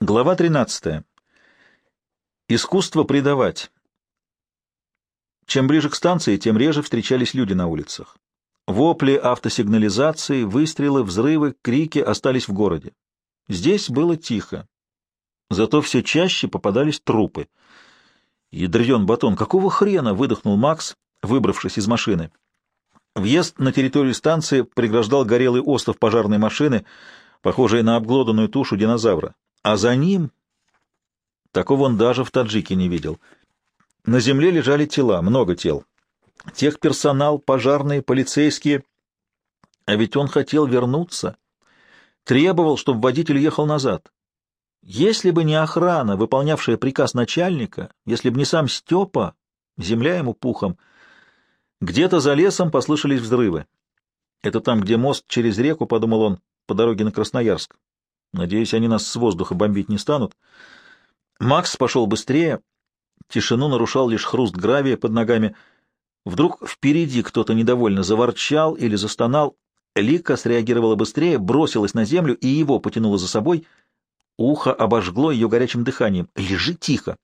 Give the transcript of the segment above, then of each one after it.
Глава 13. Искусство предавать. Чем ближе к станции, тем реже встречались люди на улицах. Вопли автосигнализации, выстрелы, взрывы, крики остались в городе. Здесь было тихо. Зато все чаще попадались трупы. «Ядрен батон, какого хрена?» — выдохнул Макс, выбравшись из машины. Въезд на территорию станции преграждал горелый остов пожарной машины, похожей на обглоданную тушу динозавра. А за ним... Такого он даже в Таджике не видел. На земле лежали тела, много тел. Техперсонал, пожарные, полицейские. А ведь он хотел вернуться. Требовал, чтобы водитель ехал назад. Если бы не охрана, выполнявшая приказ начальника, если бы не сам Степа, земля ему пухом. Где-то за лесом послышались взрывы. Это там, где мост через реку, подумал он, по дороге на Красноярск. Надеюсь, они нас с воздуха бомбить не станут. Макс пошел быстрее. Тишину нарушал лишь хруст гравия под ногами. Вдруг впереди кто-то недовольно заворчал или застонал. Лика среагировала быстрее, бросилась на землю и его потянула за собой. Ухо обожгло ее горячим дыханием. «Лежи тихо!»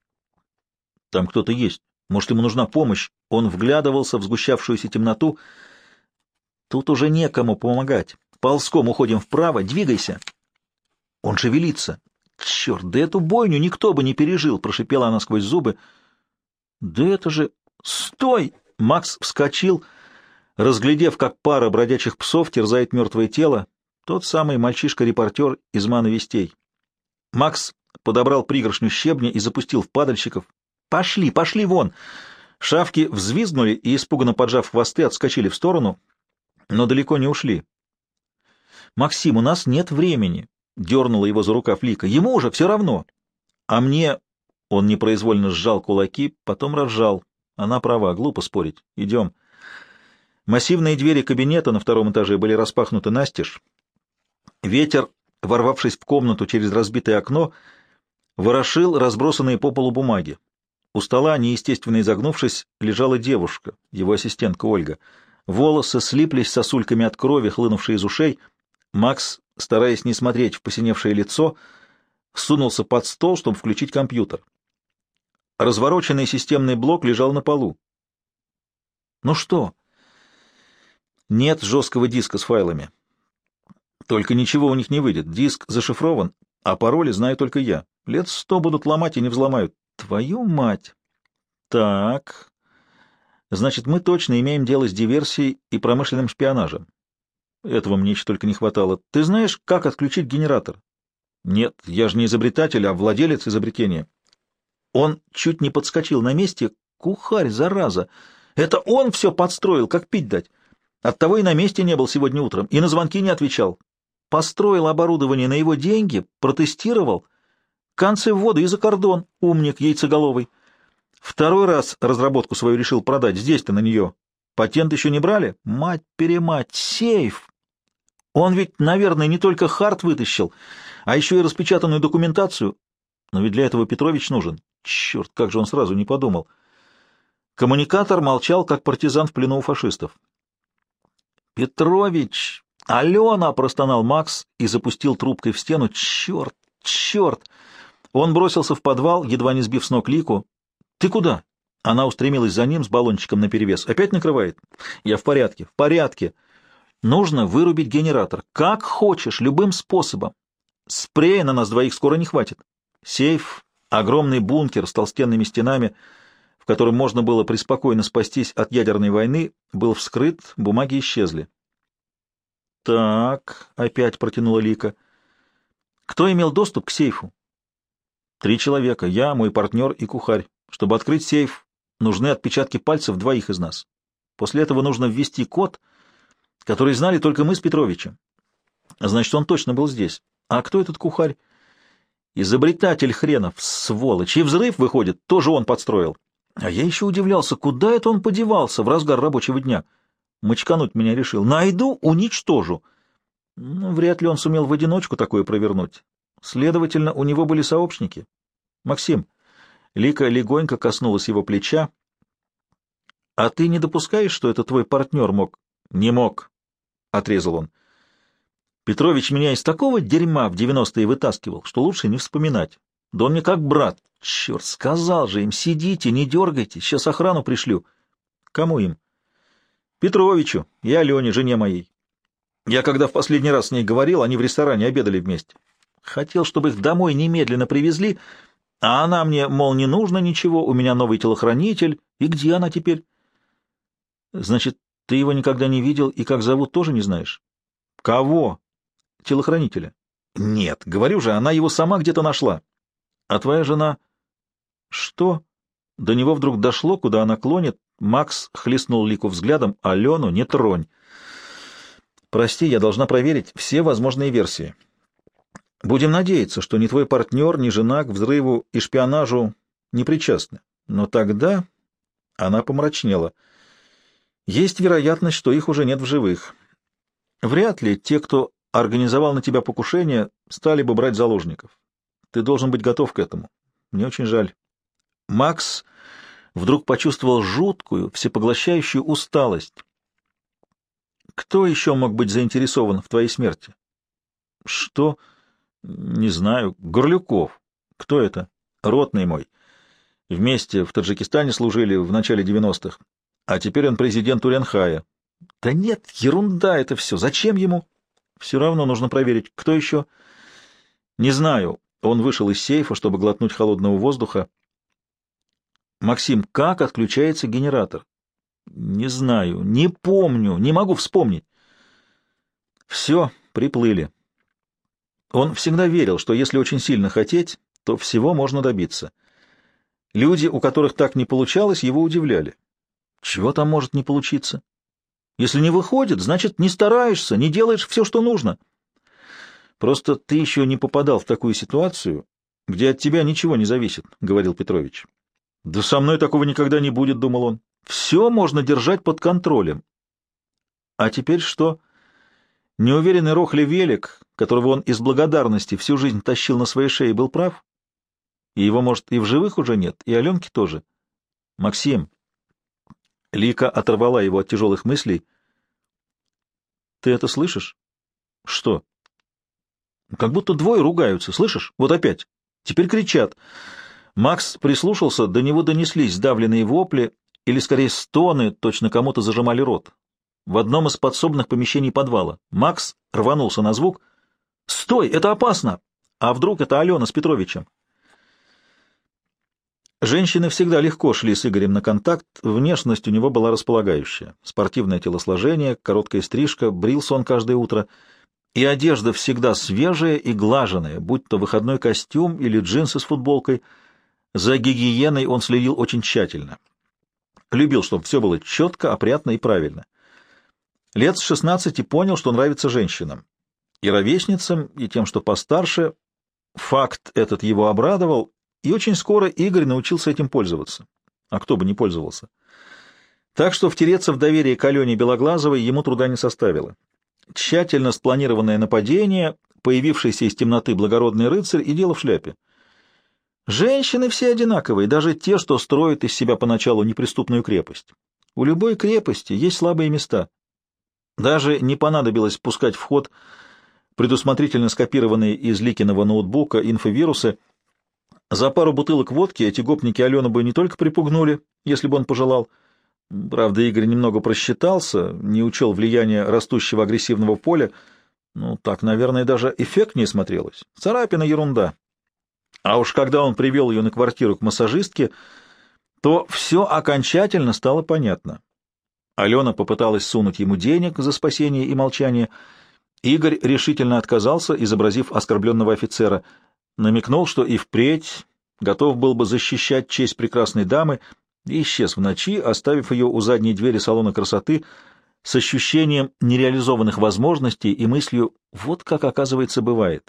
Там кто-то есть. Может, ему нужна помощь. Он вглядывался в сгущавшуюся темноту. Тут уже некому помогать. Ползком уходим вправо. Двигайся. Он шевелится. Черт, да эту бойню никто бы не пережил, прошипела она сквозь зубы. Да это же... Стой! Макс вскочил, разглядев, как пара бродячих псов терзает мертвое тело. Тот самый мальчишка-репортер из «Маны вестей». Макс подобрал пригоршню щебня и запустил в падальщиков. «Пошли, пошли вон!» Шавки взвизгнули и, испуганно поджав хвосты, отскочили в сторону, но далеко не ушли. «Максим, у нас нет времени!» — дернула его за рукав Лика. «Ему уже все равно!» «А мне...» — он непроизвольно сжал кулаки, потом разжал. Она права, глупо спорить. «Идем!» Массивные двери кабинета на втором этаже были распахнуты настежь. Ветер, ворвавшись в комнату через разбитое окно, ворошил разбросанные по полу бумаги. У стола, неестественно изогнувшись, лежала девушка, его ассистентка Ольга. Волосы слиплись сосульками от крови, хлынувшей из ушей. Макс, стараясь не смотреть в посиневшее лицо, сунулся под стол, чтобы включить компьютер. Развороченный системный блок лежал на полу. «Ну что?» «Нет жесткого диска с файлами. Только ничего у них не выйдет. Диск зашифрован, а пароли знаю только я. Лет 100 будут ломать и не взломают. Твою мать! Так, значит, мы точно имеем дело с диверсией и промышленным шпионажем. Этого мне еще только не хватало. Ты знаешь, как отключить генератор? Нет, я же не изобретатель, а владелец изобретения. Он чуть не подскочил на месте. Кухарь, зараза! Это он все подстроил, как пить дать. Оттого и на месте не был сегодня утром, и на звонки не отвечал. Построил оборудование на его деньги, протестировал. Концы в воду и за кордон, умник яйцеголовый. Второй раз разработку свою решил продать. Здесь-то на нее. Патент еще не брали? Мать-перемать, сейф! Он ведь, наверное, не только хард вытащил, а еще и распечатанную документацию. Но ведь для этого Петрович нужен. Черт, как же он сразу не подумал. Коммуникатор молчал, как партизан в плену у фашистов. «Петрович! Алена!» — простонал Макс и запустил трубкой в стену. «Черт! Черт!» Он бросился в подвал, едва не сбив с ног Лику. «Ты куда?» Она устремилась за ним с баллончиком наперевес. «Опять накрывает?» «Я в порядке, в порядке. Нужно вырубить генератор. Как хочешь, любым способом. Спрея на нас двоих скоро не хватит. Сейф, огромный бункер с толстенными стенами, в котором можно было преспокойно спастись от ядерной войны, был вскрыт, бумаги исчезли». «Так», — опять протянула Лика. «Кто имел доступ к сейфу?» 3 человека, я, мой партнер и кухарь. Чтобы открыть сейф, нужны отпечатки пальцев двоих из нас. После этого нужно ввести код, который знали только мы с Петровичем. Значит, он точно был здесь. А кто этот кухарь? Изобретатель хренов, сволочь. И взрыв, выходит, тоже он подстроил. А я еще удивлялся, куда это он подевался в разгар рабочего дня. Мочкануть меня решил. Найду, уничтожу. Ну, вряд ли он сумел в одиночку такое провернуть. Следовательно, у него были сообщники. Максим, Лика легонько коснулась его плеча. А ты не допускаешь, что это твой партнер мог? Не мог, отрезал он. Петрович меня из такого дерьма в 90-е вытаскивал, что лучше не вспоминать. Да он мне как брат. Черт, сказал же им, сидите, не дергайте, сейчас охрану пришлю. Кому им? Петровичу и Алене, жене моей. Я когда в последний раз с ней говорил, они в ресторане обедали вместе. Хотел, чтобы их домой немедленно привезли, а она мне, мол, не нужно ничего, у меня новый телохранитель. И где она теперь? Значит, ты его никогда не видел и как зовут тоже не знаешь? Кого? Телохранителя. Нет, говорю же, она его сама где-то нашла. А твоя жена... Что? До него вдруг дошло, куда она клонит. Макс хлестнул Лику взглядом. Алену не тронь. Прости, я должна проверить все возможные версии. Будем надеяться, что ни твой партнер, ни жена к взрыву и шпионажу не причастны. Но тогда она помрачнела. Есть вероятность, что их уже нет в живых. Вряд ли те, кто организовал на тебя покушение, стали бы брать заложников. Ты должен быть готов к этому. Мне очень жаль. Макс вдруг почувствовал жуткую, всепоглощающую усталость. Кто еще мог быть заинтересован в твоей смерти? Что? Не знаю. Горлюков. Кто это? Ротный мой. Вместе в Таджикистане служили в начале 90-х. А теперь он президент Уренхая. Да нет, ерунда это все. Зачем ему? Все равно нужно проверить. Кто еще? Не знаю. Он вышел из сейфа, чтобы глотнуть холодного воздуха. Максим, как отключается генератор? Не знаю, не помню, не могу вспомнить. Все, приплыли. Он всегда верил, что если очень сильно хотеть, то всего можно добиться. Люди, у которых так не получалось, его удивляли. Чего там может не получиться? Если не выходит, значит, не стараешься, не делаешь все, что нужно. Просто ты еще не попадал в такую ситуацию, где от тебя ничего не зависит, — говорил Петрович. Да со мной такого никогда не будет, — думал он. Все можно держать под контролем. А теперь что? Неуверенный Рохли Велик, которого он из благодарности всю жизнь тащил на своей шее, был прав? И его, может, и в живых уже нет, и Аленки тоже. Максим. Лика оторвала его от тяжелых мыслей. Ты это слышишь? Что? Как будто двое ругаются, слышишь? Вот опять. Теперь кричат. Макс прислушался, до него донеслись сдавленные вопли, или, скорее, стоны, точно кому-то зажимали рот. В одном из подсобных помещений подвала. Макс рванулся на звук. «Стой! Это опасно!» А вдруг это Алена с Петровичем? Женщины всегда легко шли с Игорем на контакт, внешность у него была располагающая. Спортивное телосложение, короткая стрижка, брился он каждое утро, и одежда всегда свежая и глаженная, будь то выходной костюм или джинсы с футболкой. За гигиеной он следил очень тщательно. Любил, чтобы все было четко, опрятно и правильно. Лет с 16 понял, что нравится женщинам. И ровесницам, и тем, что постарше. Факт этот его обрадовал, и очень скоро Игорь научился этим пользоваться. А кто бы не пользовался. Так что втереться в доверие к Алене Белоглазовой ему труда не составило. Тщательно спланированное нападение, появившийся из темноты благородный рыцарь и дело в шляпе. Женщины все одинаковые, даже те, что строят из себя поначалу неприступную крепость. У любой крепости есть слабые места. Даже не понадобилось пускать в ход предусмотрительно скопированные из Ликиного ноутбука инфовирусы. За пару бутылок водки эти гопники Алену бы не только припугнули, если бы он пожелал. Правда, Игорь немного просчитался, не учел влияния растущего агрессивного поля. Ну, так, наверное, даже эффектнее смотрелось. Царапина — ерунда. А уж когда он привел ее на квартиру к массажистке, то все окончательно стало понятно. Алена попыталась сунуть ему денег за спасение и молчание. Игорь решительно отказался, изобразив оскорбленного офицера, намекнул, что и впредь готов был бы защищать честь прекрасной дамы, и исчез в ночи, оставив ее у задней двери салона красоты с ощущением нереализованных возможностей и мыслью «вот как, оказывается, бывает».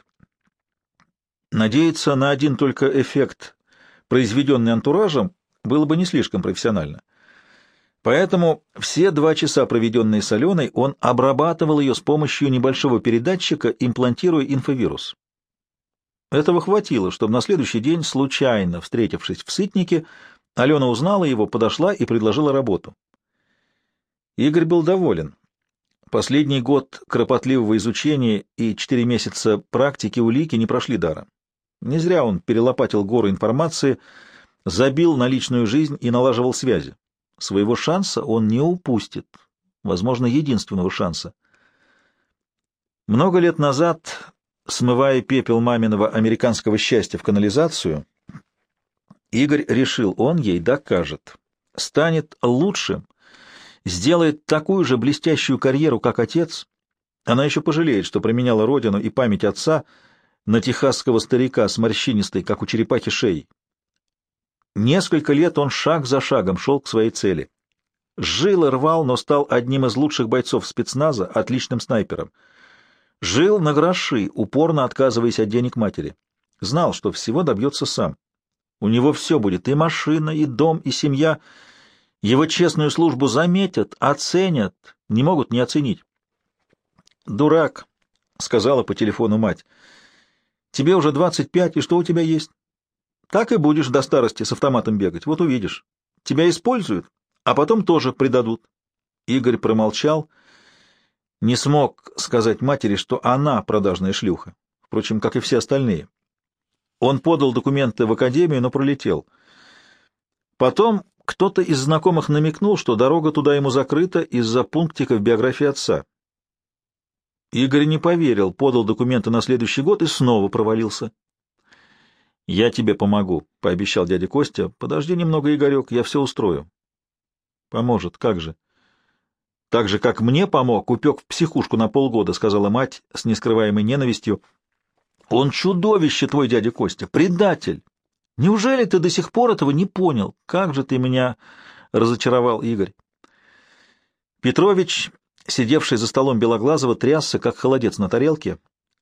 Надеяться на один только эффект, произведенный антуражем, было бы не слишком профессионально. Поэтому все 2 часа, проведенные с Аленой, он обрабатывал ее с помощью небольшого передатчика, имплантируя инфовирус. Этого хватило, чтобы на следующий день, случайно встретившись в Сытнике, Алена узнала его, подошла и предложила работу. Игорь был доволен. Последний год кропотливого изучения и 4 месяца практики улики не прошли даром. Не зря он перелопатил гору информации, забил на личную жизнь и налаживал связи. Своего шанса он не упустит, возможно, единственного шанса. Много лет назад, смывая пепел маминого американского счастья в канализацию, Игорь решил, он ей докажет, станет лучшим, сделает такую же блестящую карьеру, как отец. Она еще пожалеет, что променяла родину и память отца на техасского старика с морщинистой, как у черепахи, шеей. Несколько лет он шаг за шагом шел к своей цели. Жил и рвал, но стал одним из лучших бойцов спецназа, отличным снайпером. Жил на гроши, упорно отказываясь от денег матери. Знал, что всего добьется сам. У него все будет, и машина, и дом, и семья. Его честную службу заметят, оценят, не могут не оценить. «Дурак», — сказала по телефону мать, — «тебе уже 25, и что у тебя есть? Так и будешь до старости с автоматом бегать, вот увидишь. Тебя используют, а потом тоже предадут». Игорь промолчал, не смог сказать матери, что она продажная шлюха, впрочем, как и все остальные. Он подал документы в академию, но пролетел. Потом кто-то из знакомых намекнул, что дорога туда ему закрыта из-за пунктика в биографии отца. Игорь не поверил, подал документы на следующий год и снова провалился. «Я тебе помогу», — пообещал дядя Костя. «Подожди немного, Игорек, я все устрою». «Поможет, как же?» «Так же, как мне помог, упек в психушку на полгода», — сказала мать с нескрываемой ненавистью. «Он чудовище, твой дядя Костя, предатель! Неужели ты до сих пор этого не понял? Как же ты меня разочаровал, Игорь!» Петрович, сидевший за столом Белоглазова, трясся, как холодец на тарелке.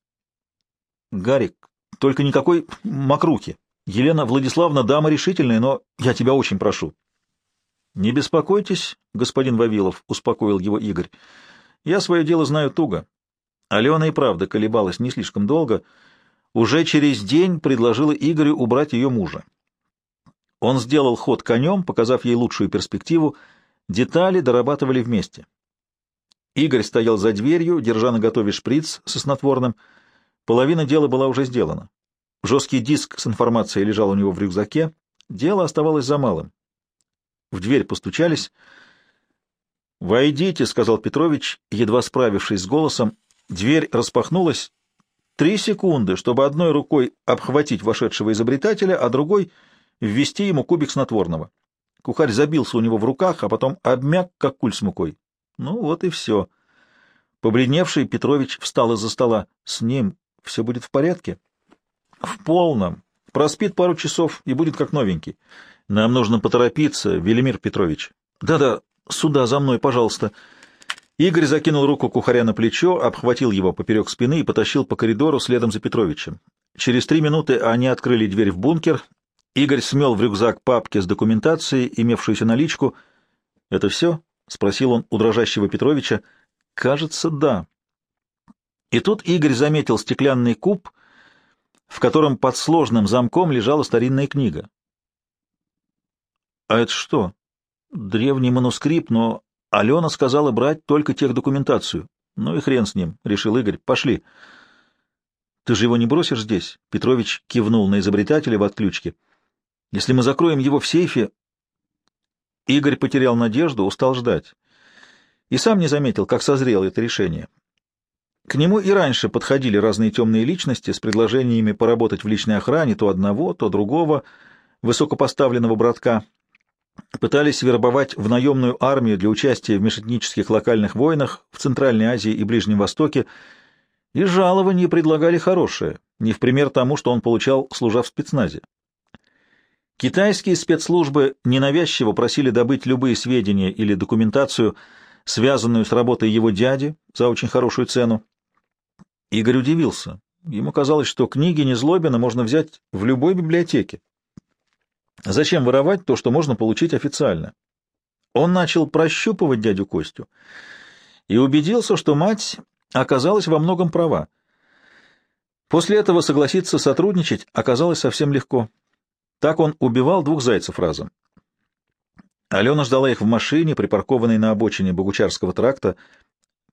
«Гарик, только никакой мокрухи. Елена Владиславовна дама решительная, но я тебя очень прошу». «Не беспокойтесь, господин Вавилов», — успокоил его Игорь. «Я свое дело знаю туго». Алена и правда колебалась не слишком долго. Уже через день предложила Игорю убрать ее мужа. Он сделал ход конем, показав ей лучшую перспективу. Детали дорабатывали вместе. Игорь стоял за дверью, держа наготове шприц со снотворным. Половина дела была уже сделана. Жесткий диск с информацией лежал у него в рюкзаке. Дело оставалось за малым. В дверь постучались. «Войдите», — сказал Петрович, едва справившись с голосом. Дверь распахнулась. 3 секунды, чтобы одной рукой обхватить вошедшего изобретателя, а другой ввести ему кубик снотворного. Кухарь забился у него в руках, а потом обмяк, как куль с мукой. Ну вот и все. Побледневший Петрович встал из-за стола. «С ним все будет в порядке?» «В полном. Проспит пару часов и будет как новенький. Нам нужно поторопиться, Велимир Петрович». «Да-да, сюда, за мной, пожалуйста». Игорь закинул руку Кухаря на плечо, обхватил его поперек спины и потащил по коридору следом за Петровичем. Через 3 минуты они открыли дверь в бункер. Игорь смел в рюкзак папки с документацией, имевшуюся наличку. «Это все?» — спросил он у дрожащего Петровича. «Кажется, да». И тут Игорь заметил стеклянный куб, в котором под сложным замком лежала старинная книга. «А это что?» «Древний манускрипт, но Алена сказала брать только техдокументацию». «Ну и хрен с ним», — решил Игорь. «Пошли». «Ты же его не бросишь здесь?» Петрович кивнул на изобретателя в отключке. «Если мы закроем его в сейфе...» Игорь потерял надежду, устал ждать. И сам не заметил, как созрело это решение. К нему и раньше подходили разные темные личности с предложениями поработать в личной охране то одного, то другого высокопоставленного братка. Пытались вербовать в наемную армию для участия в межэтнических локальных войнах в Центральной Азии и Ближнем Востоке, и жалования предлагали хорошее, не в пример тому, что он получал, служа в спецназе. Китайские спецслужбы ненавязчиво просили добыть любые сведения или документацию, связанную с работой его дяди, за очень хорошую цену. Игорь удивился. Ему казалось, что книги Незлобина можно взять в любой библиотеке. Зачем воровать то, что можно получить официально? Он начал прощупывать дядю Костю и убедился, что мать оказалась во многом права. После этого согласиться сотрудничать оказалось совсем легко. Так он убивал 2 зайцев разом. Алена ждала их в машине, припаркованной на обочине Богучарского тракта.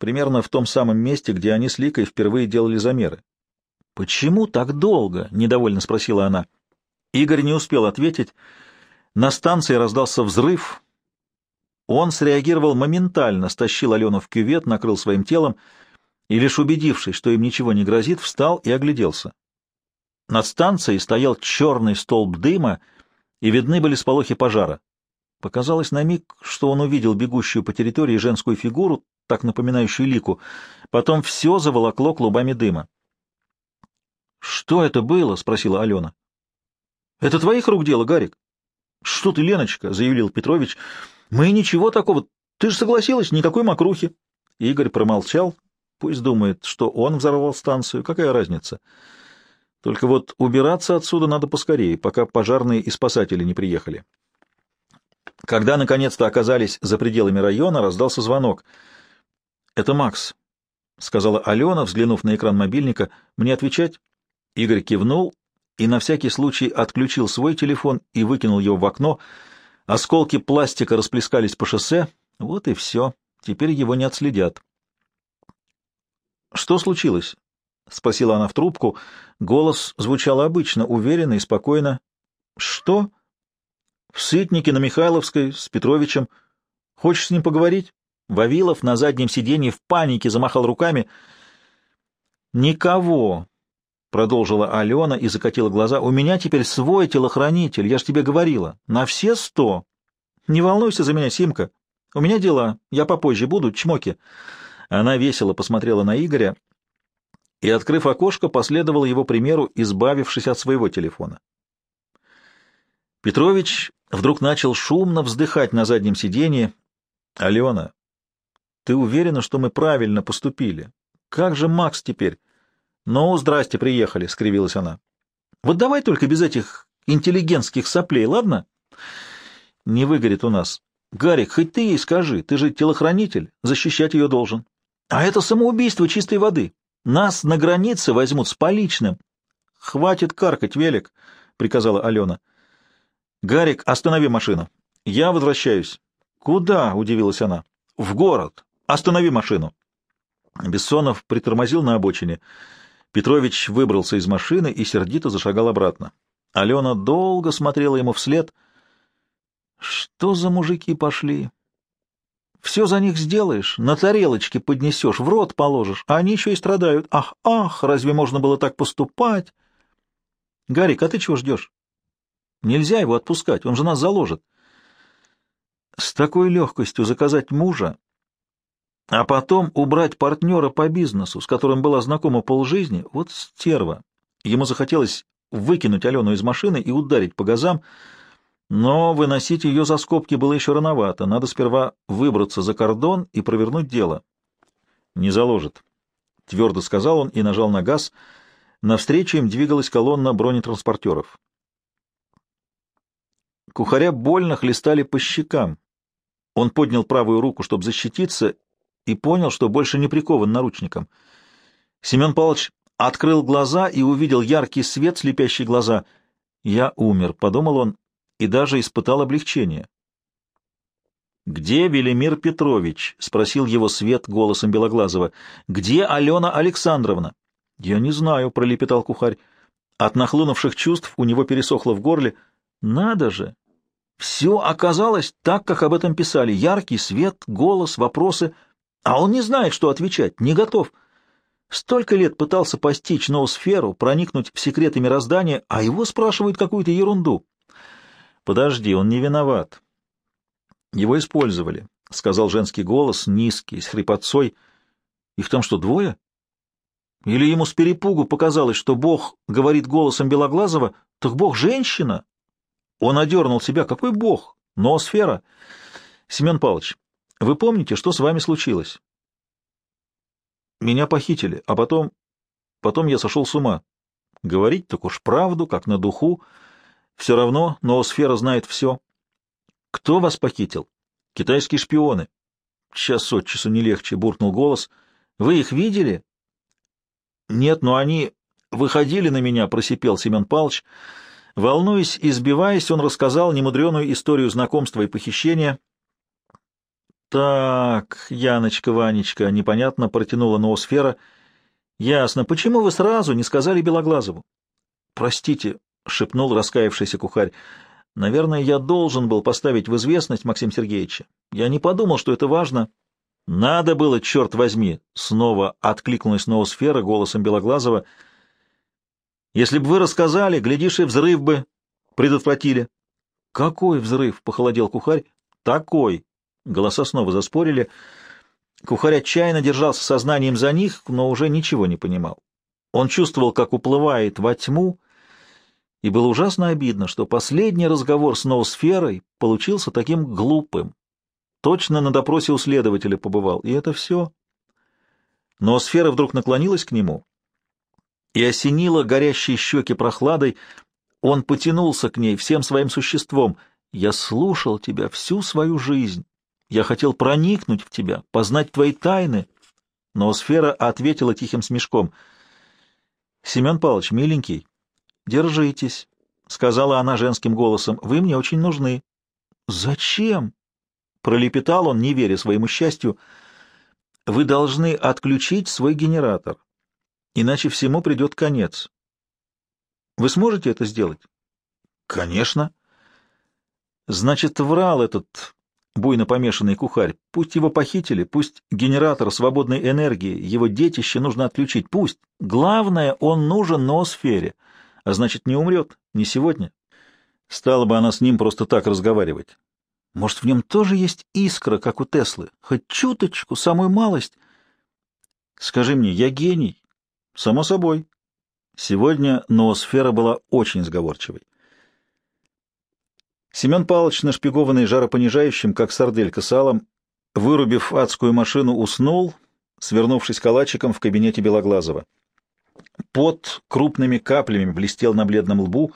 примерно в том самом месте, где они с Ликой впервые делали замеры. «Почему так долго?» — недовольно спросила она. Игорь не успел ответить. На станции раздался взрыв. Он среагировал моментально, стащил Алену в кювет, накрыл своим телом и, лишь убедившись, что им ничего не грозит, встал и огляделся. Над станцией стоял черный столб дыма, и видны были сполохи пожара. Показалось на миг, что он увидел бегущую по территории женскую фигуру, так напоминающую Лику. Потом все заволокло клубами дыма. «Что это было?» — спросила Алена. «Это твоих рук дело, Гарик?» «Что ты, Леночка?» — заявил Петрович. «Мы ничего такого. Ты же согласилась, никакой мокрухи». Игорь промолчал. Пусть думает, что он взорвал станцию. Какая разница? Только вот убираться отсюда надо поскорее, пока пожарные и спасатели не приехали. Когда наконец-то оказались за пределами района, раздался звонок. «Это Макс», — сказала Алена, взглянув на экран мобильника. «Мне отвечать?» Игорь кивнул и на всякий случай отключил свой телефон и выкинул его в окно. Осколки пластика расплескались по шоссе. Вот и все. Теперь его не отследят. «Что случилось?» — спросила она в трубку. Голос звучал обычно, уверенно и спокойно. «Что?» «В Сытнике на Михайловской с Петровичем. Хочешь с ним поговорить?» Вавилов на заднем сиденье в панике замахал руками. «Никого!» — продолжила Алена и закатила глаза. «У меня теперь свой телохранитель, я ж тебе говорила. На все 100. Не волнуйся за меня, Симка. У меня дела, я попозже буду, чмоки». Она весело посмотрела на Игоря и, открыв окошко, последовала его примеру, избавившись от своего телефона. Петрович вдруг начал шумно вздыхать на заднем сиденье. «Алена, ты уверена, что мы правильно поступили? Как же Макс теперь?» «Ну, здрасте, приехали», — скривилась она. «Вот давай только без этих интеллигентских соплей, ладно?» «Не выгорит у нас. Гарик, хоть ты ей скажи, ты же телохранитель, защищать ее должен. А это самоубийство чистой воды. Нас на границе возьмут с поличным». «Хватит каркать, велик», — приказала Алена. «Гарик, останови машину. Я возвращаюсь». «Куда?» — удивилась она. «В город. Останови машину». Бессонов притормозил на обочине. Петрович выбрался из машины и сердито зашагал обратно. Алена долго смотрела ему вслед. «Что за мужики пошли? Все за них сделаешь, на тарелочке поднесешь, в рот положишь, а они еще и страдают. Ах, ах, разве можно было так поступать?» «Гарик, а ты чего ждешь? Нельзя его отпускать, он же нас заложит». С такой легкостью заказать мужа, а потом убрать партнера по бизнесу, с которым была знакома полжизни, вот стерва. Ему захотелось выкинуть Алену из машины и ударить по газам, но выносить ее за скобки было еще рановато. Надо сперва выбраться за кордон и провернуть дело. «Не заложит», — твердо сказал он и нажал на газ. Навстречу им двигалась колонна бронетранспортеров. Кухаря больно хлестали по щекам. Он поднял правую руку, чтобы защититься, и понял, что больше не прикован наручником. Семен Павлович открыл глаза и увидел яркий свет, слепящий глаза. «Я умер», — подумал он, и даже испытал облегчение. «Где Велимир Петрович?» — спросил его Свет голосом Белоглазова. «Где Алена Александровна?» «Я не знаю», — пролепетал кухарь. От нахлынувших чувств у него пересохло в горле. «Надо же! Все оказалось так, как об этом писали. Яркий свет, голос, вопросы. А он не знает, что отвечать, не готов. Столько лет пытался постичь ноосферу, проникнуть в секреты мироздания, а его спрашивают какую-то ерунду. Подожди, он не виноват. Его использовали, — сказал женский голос, низкий, с хрипотцой. Их там что, двое? Или ему с перепугу показалось, что Бог говорит голосом Белоглазова, так Бог женщина? Он одернул себя. Какой Бог? Ноосфера. Семен Павлович, вы помните, что с вами случилось? Меня похитили, а потом я сошел с ума. Говорить так уж правду, как на духу. Все равно ноосфера знает все. Кто вас похитил? Китайские шпионы. Час от часу не легче, буркнул голос. Вы их видели? Нет, но они выходили на меня, просипел Семен Павлович. Волнуясь и сбиваясь, он рассказал немудреную историю знакомства и похищения. Так, Яночка, Ванечка, непонятно протянула ноосфера. Ясно. Почему вы сразу не сказали Белоглазову? Простите, шепнул раскаявшийся кухарь. Наверное, я должен был поставить в известность Максима Сергеевича. Я не подумал, что это важно. Надо было, черт возьми, снова откликнулась ноосфера голосом Белоглазова. Если бы вы рассказали, глядишь, и взрыв бы предотвратили. Какой взрыв? Похолодел кухарь. Такой. Голоса снова заспорили. Кухарь отчаянно держался сознанием за них, но уже ничего не понимал. Он чувствовал, как уплывает во тьму, и было ужасно обидно, что последний разговор с ноосферой получился таким глупым. Точно на допросе у следователя побывал, и это все. Ноосфера вдруг наклонилась к нему и осенила горящие щеки прохладой. Он потянулся к ней всем своим существом. «Я слушал тебя всю свою жизнь. Я хотел проникнуть в тебя, познать твои тайны». Ноосфера ответила тихим смешком. «Семен Павлович, миленький, держитесь», — сказала она женским голосом. «Вы мне очень нужны». «Зачем?» — пролепетал он, не веря своему счастью. «Вы должны отключить свой генератор, иначе всему придет конец. Вы сможете это сделать?» «Конечно». «Значит, врал этот буйно помешанный кухарь. Пусть его похитили, пусть генератор свободной энергии, его детище нужно отключить. Пусть. Главное, он нужен ноосфере, а значит, не умрет, не сегодня. Стала бы она с ним просто так разговаривать. Может, в нем тоже есть искра, как у Теслы? Хоть чуточку, самую малость. Скажи мне, я гений?» «Само собой». Сегодня ноосфера была очень сговорчивой. Семен Павлович, нашпигованный жаропонижающим, как сарделька салом, вырубив адскую машину, уснул, свернувшись калачиком в кабинете Белоглазова. Пот крупными каплями блестел на бледном лбу.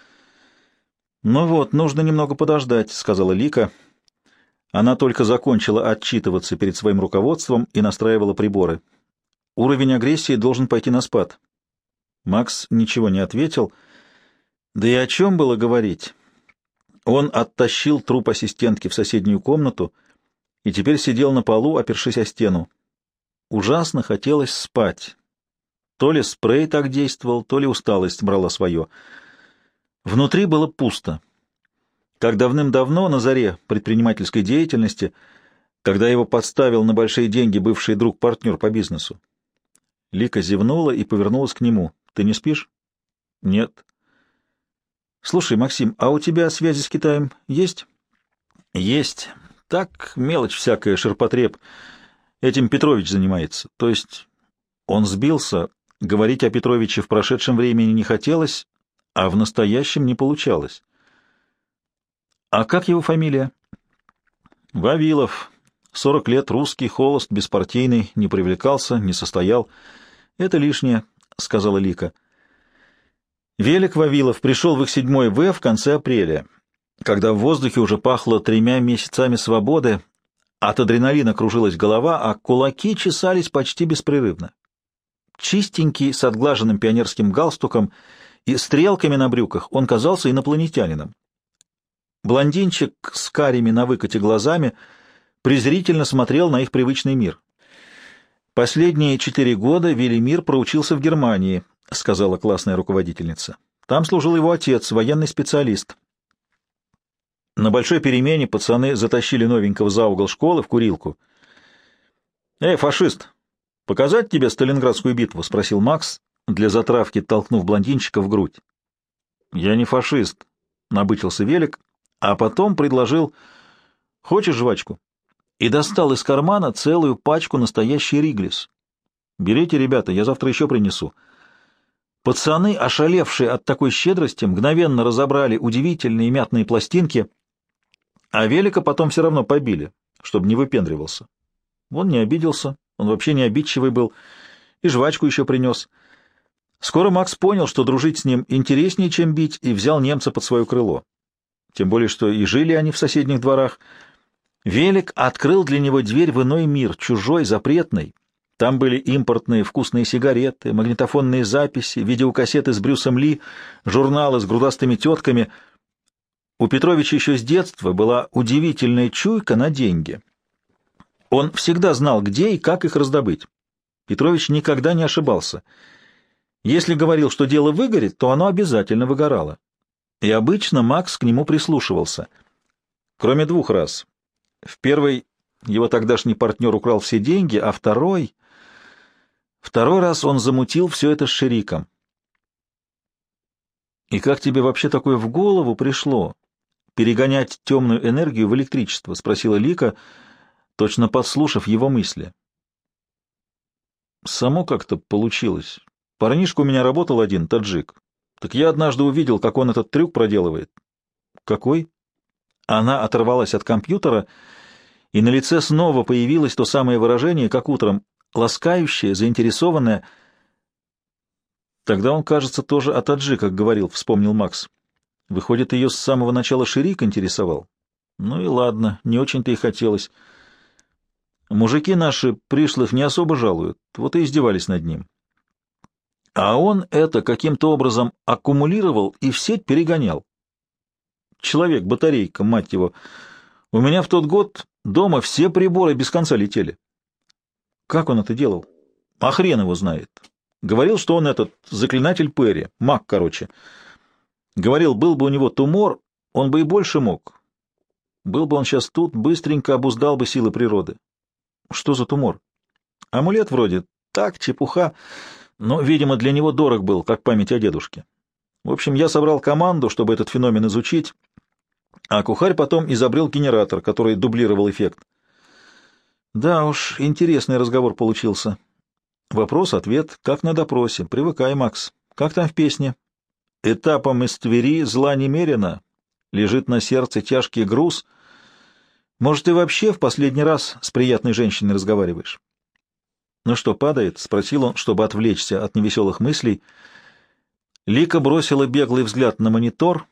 «Ну вот, нужно немного подождать», — сказала Лика. Она только закончила отчитываться перед своим руководством и настраивала приборы. Уровень агрессии должен пойти на спад. Макс ничего не ответил. Да и о чем было говорить? Он оттащил труп ассистентки в соседнюю комнату и теперь сидел на полу, опершись о стену. Ужасно хотелось спать. То ли спрей так действовал, то ли усталость брала свое. Внутри было пусто. Как давным-давно, на заре предпринимательской деятельности, когда его подставил на большие деньги бывший друг-партнер по бизнесу. Лика зевнула и повернулась к нему. «Ты не спишь?» «Нет». «Слушай, Максим, а у тебя связи с Китаем есть?» «Есть. Так, мелочь всякая, ширпотреб. Этим Петрович занимается. То есть он сбился. Говорить о Петровиче в прошедшем времени не хотелось, а в настоящем не получалось». «А как его фамилия?» «Вавилов. 40 лет, русский, холост, беспартийный, не привлекался, не состоял. Это лишнее», — сказала Лика. Велик Вавилов пришел в их 7-й В в конце апреля, когда в воздухе уже пахло 3 месяцами свободы, от адреналина кружилась голова, а кулаки чесались почти беспрерывно. Чистенький, с отглаженным пионерским галстуком и стрелками на брюках, он казался инопланетянином. Блондинчик с карими на выкате глазами презрительно смотрел на их привычный мир. «Последние 4 года Велимир проучился в Германии», — сказала классная руководительница. «Там служил его отец, военный специалист». На большой перемене пацаны затащили новенького за угол школы в курилку. «Эй, фашист, показать тебе Сталинградскую битву?» — спросил Макс, для затравки толкнув блондинчика в грудь. «Я не фашист», — набычился Велик, а потом предложил: «Хочешь жвачку?» И достал из кармана целую пачку настоящий Риглис. «Берите, ребята, я завтра еще принесу». Пацаны, ошалевшие от такой щедрости, мгновенно разобрали удивительные мятные пластинки, а Велика потом все равно побили, чтобы не выпендривался. Он не обиделся, он вообще не обидчивый был, и жвачку еще принес. Скоро Макс понял, что дружить с ним интереснее, чем бить, и взял немца под свое крыло. Тем более, что и жили они в соседних дворах. Велик открыл для него дверь в иной мир, чужой, запретный. Там были импортные вкусные сигареты, магнитофонные записи, видеокассеты с Брюсом Ли, журналы с грудастыми тетками. У Петровича еще с детства была удивительная чуйка на деньги. Он всегда знал, где и как их раздобыть. Петрович никогда не ошибался. Если говорил, что дело выгорит, то оно обязательно выгорало. И обычно Макс к нему прислушивался. Кроме 2 раз. В первый его тогдашний партнер украл все деньги, а второй раз он замутил все это с Шириком. «И как тебе вообще такое в голову пришло? Перегонять темную энергию в электричество?» — спросила Лика, точно подслушав его мысли. «Само как-то получилось. Парнишка у меня работал один, таджик. Так я однажды увидел, как он этот трюк проделывает». «Какой?» Она оторвалась от компьютера, и на лице снова появилось то самое выражение, как утром, ласкающее, заинтересованное. «Тогда он, кажется, тоже о таджиках говорил», — вспомнил Макс. «Выходит, ее с самого начала Ширик интересовал? Ну и ладно, не очень-то и хотелось. Мужики наши пришлых не особо жалуют, вот и издевались над ним. А он это каким-то образом аккумулировал и в сеть перегонял. Человек-батарейка, мать его. У меня в тот год дома все приборы без конца летели». «Как он это делал?» «А хрен его знает. Говорил, что он этот заклинатель Перри, маг, короче. Говорил, был бы у него тумор, он бы и больше мог. Был бы он сейчас тут, быстренько обуздал бы силы природы». «Что за тумор?» «Амулет вроде. Так, чепуха. Но, видимо, для него дорог был, как память о дедушке. В общем, я собрал команду, чтобы этот феномен изучить, а кухарь потом изобрел генератор, который дублировал эффект». «Да уж, интересный разговор получился. Вопрос-ответ, как на допросе. Привыкай, Макс. Как там в песне? Этапом из Твери зла немерено, лежит на сердце тяжкий груз. Может, ты вообще в последний раз с приятной женщиной разговариваешь?» «Ну что, падает?» — спросил он, чтобы отвлечься от невеселых мыслей. Лика бросила беглый взгляд на монитор.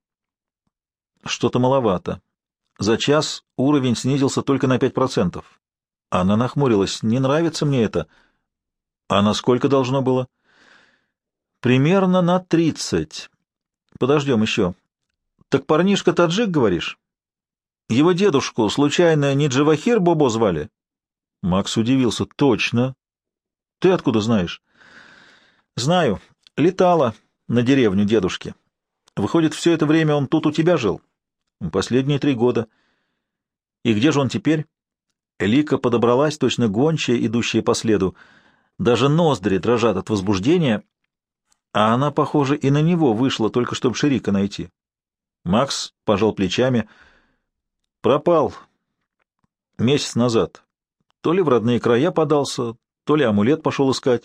Что-то маловато. За час уровень снизился только на 5%. Она нахмурилась. «Не нравится мне это». «А на сколько должно было?» «Примерно на 30. Подождем еще». «Так парнишка таджик, говоришь? Его дедушку, случайно, не Джавахир Бобо звали?» Макс удивился. «Точно. Ты откуда знаешь?» «Знаю. Летала на деревню дедушки. Выходит, все это время он тут у тебя жил?» «Последние 3 года». «И где же он теперь?» Лика подобралась, точно гончая, идущая по следу. Даже ноздри дрожат от возбуждения, а она, похоже, и на него вышла, только чтобы Ширика найти. Макс пожал плечами. «Пропал. Месяц назад. То ли в родные края подался, то ли амулет пошел искать.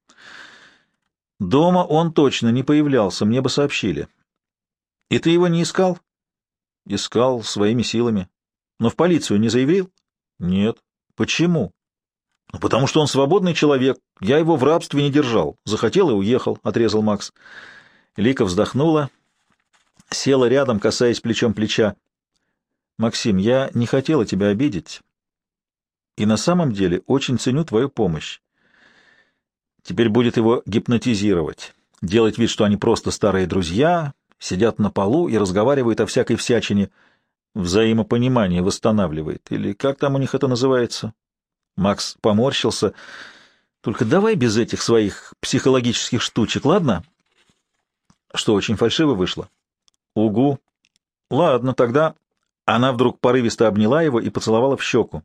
Дома он точно не появлялся, мне бы сообщили. И ты его не искал?» «Искал своими силами. Но в полицию не заявил?» «Нет». «Почему?» «Ну, потому что он свободный человек. Я его в рабстве не держал. Захотел и уехал», — отрезал Макс. Лика вздохнула, села рядом, касаясь плечом плеча. «Максим, я не хотела тебя обидеть. И на самом деле очень ценю твою помощь. Теперь будет его гипнотизировать, делать вид, что они просто старые друзья, сидят на полу и разговаривают о всякой всячине. Взаимопонимание восстанавливает. Или как там у них это называется?» Макс поморщился. «Только давай без этих своих психологических штучек, ладно?» «Что, очень фальшиво вышло?» «Угу. Ладно, тогда...» Она вдруг порывисто обняла его и поцеловала в щеку.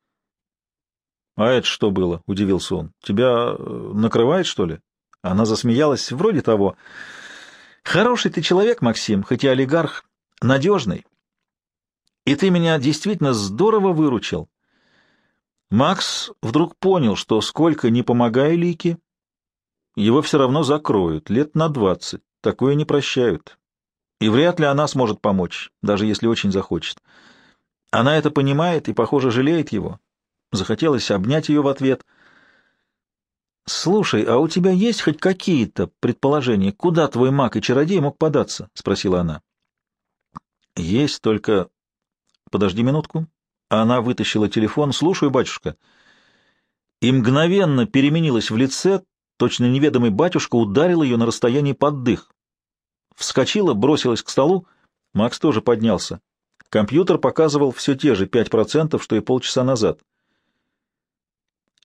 «А это что было?» — удивился он. «Тебя накрывает, что ли?» Она засмеялась. «Вроде того. Хороший ты человек, Максим, хоть и олигарх, надежный. И ты меня действительно здорово выручил». Макс вдруг понял, что сколько ни помогай Лике, его все равно закроют лет на 20. Такое не прощают. И вряд ли она сможет помочь, даже если очень захочет. Она это понимает и, похоже, жалеет его. Захотелось обнять ее в ответ. «Слушай, а у тебя есть хоть какие-то предположения, куда твой маг и чародей мог податься?» — спросила она. «Есть, только...» «Подожди минутку». Она вытащила телефон. «Слушаю, батюшка». И мгновенно переменилась в лице, точно неведомый батюшка ударил ее на расстоянии под дых. Вскочила, бросилась к столу. Макс тоже поднялся. Компьютер показывал все те же 5%, что и полчаса назад.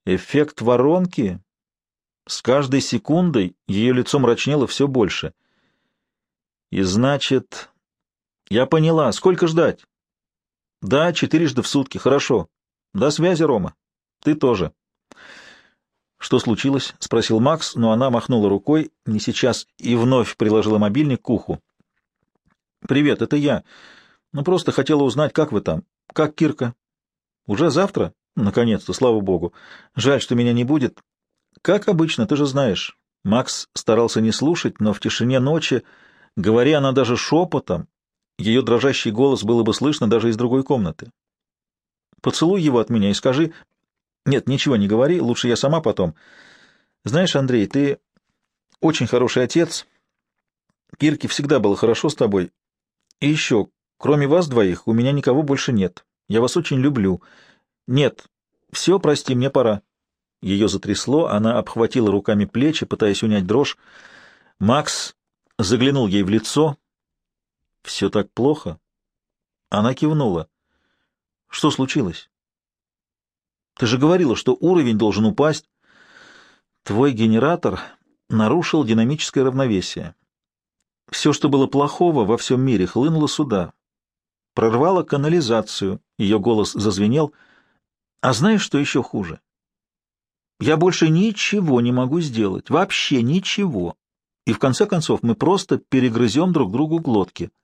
Эффект воронки. С каждой секундой ее лицо мрачнело все больше. И значит... Я поняла. Сколько ждать? Да, 4 в сутки. Хорошо. До связи, Рома. Ты тоже. Что случилось? Спросил Макс, но она махнула рукой, не сейчас, и вновь приложила мобильник к уху. Привет, это я. Ну, просто хотела узнать, как вы там. Как Кирка? Уже завтра? Наконец-то, слава богу. Жаль, что меня не будет. Как обычно, ты же знаешь. Макс старался не слушать, но в тишине ночи, говоря она даже шепотом, ее дрожащий голос было бы слышно даже из другой комнаты. Поцелуй его от меня и скажи... Нет, ничего не говори, лучше я сама потом. Знаешь, Андрей, ты очень хороший отец. Кирке всегда было хорошо с тобой. И еще, кроме вас двоих, у меня никого больше нет. Я вас очень люблю. Нет, все, прости, мне пора. Ее затрясло, она обхватила руками плечи, пытаясь унять дрожь. Макс заглянул ей в лицо. Все так плохо. Она кивнула. Что случилось? Ты же говорила, что уровень должен упасть. Твой генератор нарушил динамическое равновесие. Все, что было плохого во всем мире, хлынуло сюда. Прорвало канализацию. Ее голос зазвенел. А знаешь, что еще хуже? Я больше ничего не могу сделать. Вообще ничего. И в конце концов мы просто перегрызем друг другу глотки.